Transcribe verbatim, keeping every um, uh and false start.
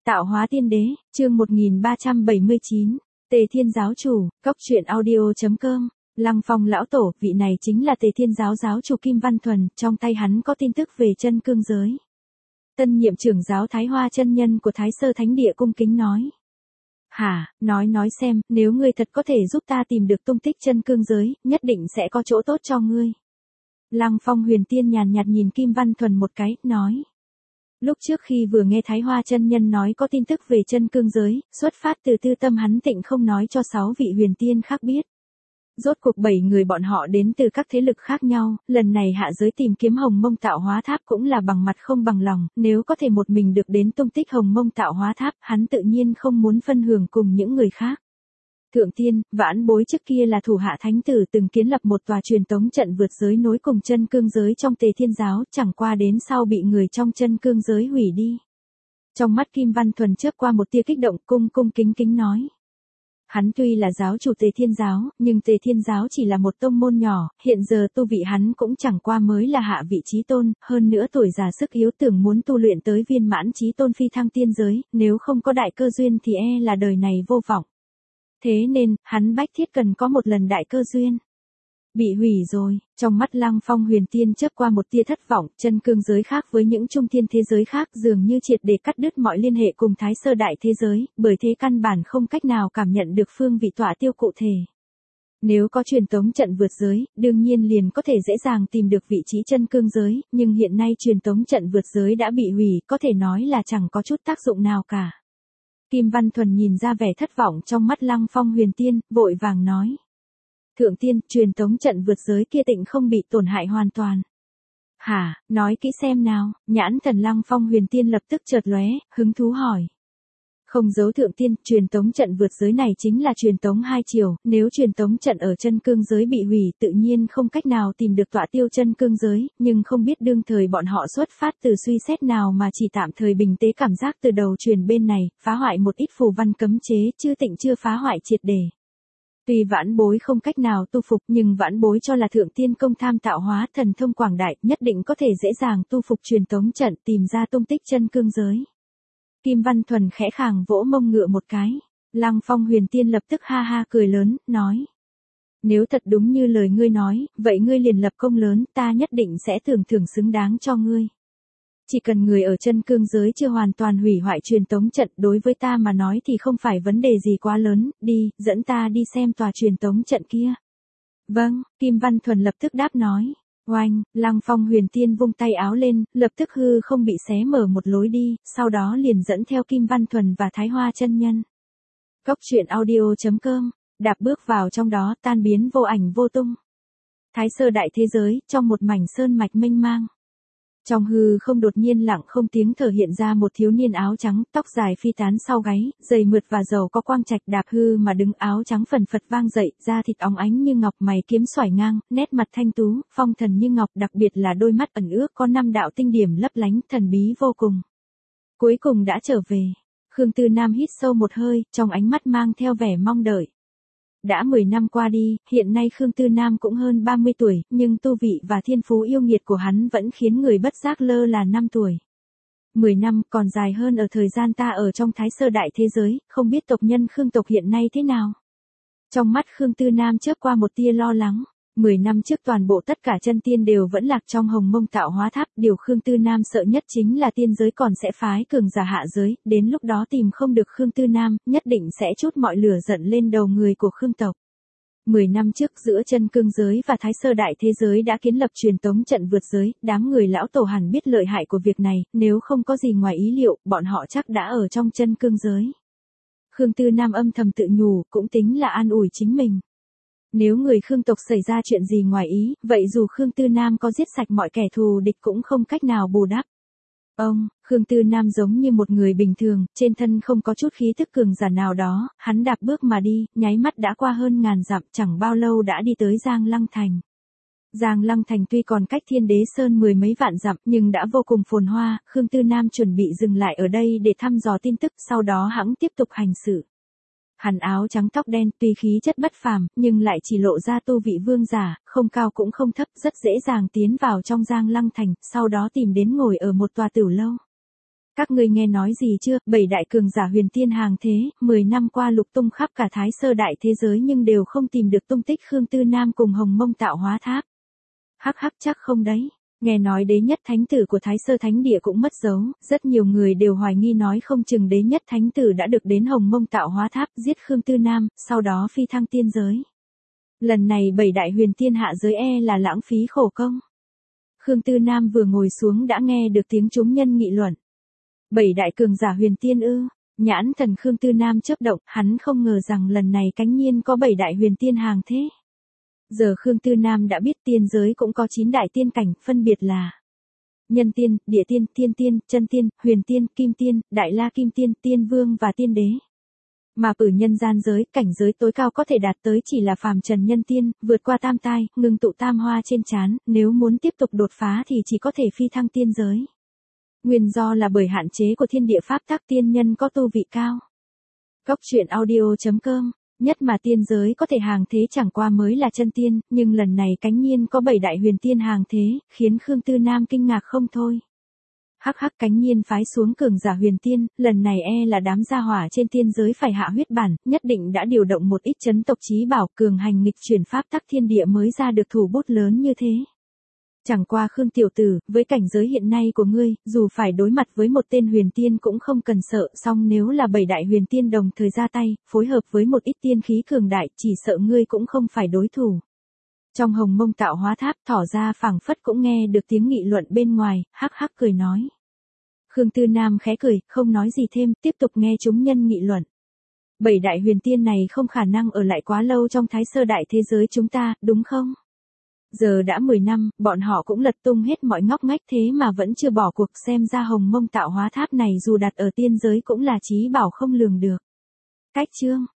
Tạo hóa tiên đế, chương một nghìn ba trăm bảy mươi chín, Tề Thiên giáo chủ, cốc truyện audio chấm com. Lăng Phong lão tổ, vị này chính là Tề Thiên giáo giáo chủ Kim Văn Thuần, trong tay hắn có tin tức về chân cương giới. Tân nhiệm trưởng giáo Thái Hoa chân nhân của Thái Sơ Thánh Địa cung kính nói. Hả, nói nói xem, nếu ngươi thật có thể giúp ta tìm được tung tích chân cương giới, nhất định sẽ có chỗ tốt cho ngươi. Lăng Phong huyền tiên nhàn nhạt nhìn Kim Văn Thuần một cái, nói. Lúc trước khi vừa nghe Thái Hoa chân nhân nói có tin tức về chân cương giới, xuất phát từ tư tâm hắn tịnh không nói cho sáu vị huyền tiên khác biết. Rốt cuộc bảy người bọn họ đến từ các thế lực khác nhau, lần này hạ giới tìm kiếm Hồng Mông Tạo Hóa Tháp cũng là bằng mặt không bằng lòng, nếu có thể một mình được đến tung tích Hồng Mông Tạo Hóa Tháp, hắn tự nhiên không muốn phân hưởng cùng những người khác. Thượng tiên, vãn bối trước kia là thủ hạ thánh tử từng kiến lập một tòa truyền tống trận vượt giới nối cùng chân cương giới trong Tề Thiên giáo, chẳng qua đến sau bị người trong chân cương giới hủy đi. Trong mắt Kim Văn Thuần chớp qua một tia kích động, cung cung kính kính nói. Hắn tuy là giáo chủ Tề Thiên giáo, nhưng Tề Thiên giáo chỉ là một tông môn nhỏ, hiện giờ tu vị hắn cũng chẳng qua mới là hạ vị chí tôn, hơn nữa tuổi già sức yếu, tưởng muốn tu luyện tới viên mãn chí tôn phi thăng tiên giới, nếu không có đại cơ duyên thì e là đời này vô vọng. Thế nên, hắn bách thiết cần có một lần đại cơ duyên. Bị hủy rồi, trong mắt Lăng Phong huyền tiên chớp qua một tia thất vọng, chân cương giới khác với những trung thiên thế giới khác dường như triệt để cắt đứt mọi liên hệ cùng Thái Sơ đại thế giới, bởi thế căn bản không cách nào cảm nhận được phương vị tọa tiêu cụ thể. Nếu có truyền tống trận vượt giới, đương nhiên liền có thể dễ dàng tìm được vị trí chân cương giới, nhưng hiện nay truyền tống trận vượt giới đã bị hủy, có thể nói là chẳng có chút tác dụng nào cả. Kim Văn Thuần nhìn ra vẻ thất vọng trong mắt Lăng Phong huyền tiên, vội vàng nói. Thượng tiên, truyền tống trận vượt giới kia tịnh không bị tổn hại hoàn toàn. Hả, nói kỹ xem nào, nhãn thần Lăng Phong huyền tiên lập tức chợt lóe, hứng thú hỏi. Không giấu thượng tiên, truyền tống trận vượt giới này chính là truyền tống hai chiều, nếu truyền tống trận ở chân cương giới bị hủy tự nhiên không cách nào tìm được tọa tiêu chân cương giới, nhưng không biết đương thời bọn họ xuất phát từ suy xét nào mà chỉ tạm thời bình tế cảm giác từ đầu truyền bên này, phá hoại một ít phù văn cấm chế, chưa tịnh chưa phá hoại triệt để. Tuy vãn bối không cách nào tu phục nhưng vãn bối cho là thượng tiên công tham tạo hóa thần thông quảng đại, nhất định có thể dễ dàng tu phục truyền tống trận tìm ra tung tích chân cương giới. Kim Văn Thuần khẽ khàng vỗ mông ngựa một cái. Lăng Phong huyền tiên lập tức ha ha cười lớn, nói. Nếu thật đúng như lời ngươi nói, vậy ngươi liền lập công lớn, ta nhất định sẽ thưởng thưởng xứng đáng cho ngươi. Chỉ cần người ở chân cương giới chưa hoàn toàn hủy hoại truyền tống trận, đối với ta mà nói thì không phải vấn đề gì quá lớn, đi, dẫn ta đi xem tòa truyền tống trận kia. Vâng, Kim Văn Thuần lập tức đáp nói. Oanh, Lăng Phong huyền tiên vung tay áo lên, lập tức hư không bị xé mở một lối đi, sau đó liền dẫn theo Kim Văn Thuần và Thái Hoa chân nhân. Cốc truyện audio chấm com, đạp bước vào trong đó tan biến vô ảnh vô tung. Thái Sơ đại thế giới, trong một mảnh sơn mạch mênh mang. Trong hư không đột nhiên lặng không tiếng thở hiện ra một thiếu niên áo trắng, tóc dài phi tán sau gáy, giày mượt và dầu có quang trạch đạp hư mà đứng áo trắng phần phật vang dậy, da thịt óng ánh như ngọc, mày kiếm xoải ngang, nét mặt thanh tú, phong thần như ngọc, đặc biệt là đôi mắt ẩn ước có năm đạo tinh điểm lấp lánh, thần bí vô cùng. Cuối cùng đã trở về. Khương Tư Nam hít sâu một hơi, trong ánh mắt mang theo vẻ mong đợi. Đã mười năm qua đi, hiện nay Khương Tư Nam cũng hơn ba mươi tuổi, nhưng tu vị và thiên phú yêu nghiệt của hắn vẫn khiến người bất giác lơ là năm tuổi. mười năm còn dài hơn ở thời gian ta ở trong Thái Sơ đại thế giới, không biết tộc nhân Khương tộc hiện nay thế nào. Trong mắt Khương Tư Nam chớp qua một tia lo lắng. mười năm trước toàn bộ tất cả chân tiên đều vẫn lạc trong Hồng Mông Tạo Hóa Tháp, điều Khương Tư Nam sợ nhất chính là tiên giới còn sẽ phái cường giả hạ giới, đến lúc đó tìm không được Khương Tư Nam, nhất định sẽ trút mọi lửa giận lên đầu người của Khương tộc. mười năm trước giữa chân cương giới và Thái Sơ đại thế giới đã kiến lập truyền tống trận vượt giới, đám người lão tổ hẳn biết lợi hại của việc này, nếu không có gì ngoài ý liệu, bọn họ chắc đã ở trong chân cương giới. Khương Tư Nam âm thầm tự nhủ, cũng tính là an ủi chính mình. Nếu người Khương tộc xảy ra chuyện gì ngoài ý, vậy dù Khương Tư Nam có giết sạch mọi kẻ thù địch cũng không cách nào bù đắp. Ông, Khương Tư Nam giống như một người bình thường, trên thân không có chút khí thức cường giả nào đó, hắn đạp bước mà đi, nháy mắt đã qua hơn ngàn dặm, chẳng bao lâu đã đi tới Giang Lăng Thành. Giang Lăng Thành tuy còn cách Thiên Đế Sơn mười mấy vạn dặm nhưng đã vô cùng phồn hoa, Khương Tư Nam chuẩn bị dừng lại ở đây để thăm dò tin tức, sau đó hẵng tiếp tục hành sự. Hắn áo trắng tóc đen, tuy khí chất bất phàm, nhưng lại chỉ lộ ra tu vị vương giả, không cao cũng không thấp, rất dễ dàng tiến vào trong Giang Lăng Thành, sau đó tìm đến ngồi ở một tòa tiểu lâu. Các ngươi nghe nói gì chưa, bảy đại cường giả huyền tiên hàng thế, mười năm qua lục tung khắp cả Thái Sơ đại thế giới nhưng đều không tìm được tung tích Khương Tư Nam cùng Hồng Mông tạo hóa tháp. Hắc hắc chắc không đấy. Nghe nói đế nhất thánh tử của Thái Sơ Thánh Địa cũng mất dấu, rất nhiều người đều hoài nghi nói không chừng đế nhất thánh tử đã được đến Hồng Mông tạo hóa tháp giết Khương Tư Nam, sau đó phi thăng tiên giới. Lần này bảy đại huyền tiên hạ giới e là lãng phí khổ công. Khương Tư Nam vừa ngồi xuống đã nghe được tiếng chúng nhân nghị luận. Bảy đại cường giả huyền tiên ư? Nhãn thần Khương Tư Nam chớp động, hắn không ngờ rằng lần này cánh nhiên có bảy đại huyền tiên hàng thế. Giờ Khương Tư Nam đã biết tiên giới cũng có chín đại tiên cảnh, phân biệt là nhân tiên, địa tiên, thiên tiên, chân tiên, huyền tiên, kim tiên, đại la kim tiên, tiên vương và tiên đế. Mà ở nhân gian giới, cảnh giới tối cao có thể đạt tới chỉ là phàm trần nhân tiên, vượt qua tam tai, ngưng tụ tam hoa trên trán, nếu muốn tiếp tục đột phá thì chỉ có thể phi thăng tiên giới. Nguyên do là bởi hạn chế của thiên địa pháp tắc, tiên nhân có tu vị cao. Góc truyện audio chấm com, nhất mà tiên giới có thể hàng thế chẳng qua mới là chân tiên, nhưng lần này cánh nhiên có bảy đại huyền tiên hàng thế, khiến Khương Tư Nam kinh ngạc không thôi. Hắc hắc cánh nhiên phái xuống cường giả huyền tiên, lần này e là đám gia hỏa trên tiên giới phải hạ huyết bản, nhất định đã điều động một ít chấn tộc chí bảo cường hành nghịch chuyển pháp tắc thiên địa mới ra được thủ bút lớn như thế. Chẳng qua Khương tiểu tử, với cảnh giới hiện nay của ngươi, dù phải đối mặt với một tên huyền tiên cũng không cần sợ, song nếu là bảy đại huyền tiên đồng thời ra tay, phối hợp với một ít tiên khí cường đại, chỉ sợ ngươi cũng không phải đối thủ. Trong Hồng Mông tạo hóa tháp, Thỏ ra phảng phất cũng nghe được tiếng nghị luận bên ngoài, hắc hắc cười nói. Khương Tư Nam khẽ cười, không nói gì thêm, tiếp tục nghe chúng nhân nghị luận. Bảy đại huyền tiên này không khả năng ở lại quá lâu trong Thái Sơ đại thế giới chúng ta, đúng không? Giờ đã mười năm, bọn họ cũng lật tung hết mọi ngóc ngách thế mà vẫn chưa bỏ cuộc, xem ra Hồng Mông tạo hóa tháp này dù đặt ở tiên giới cũng là chí bảo không lường được. Cách chương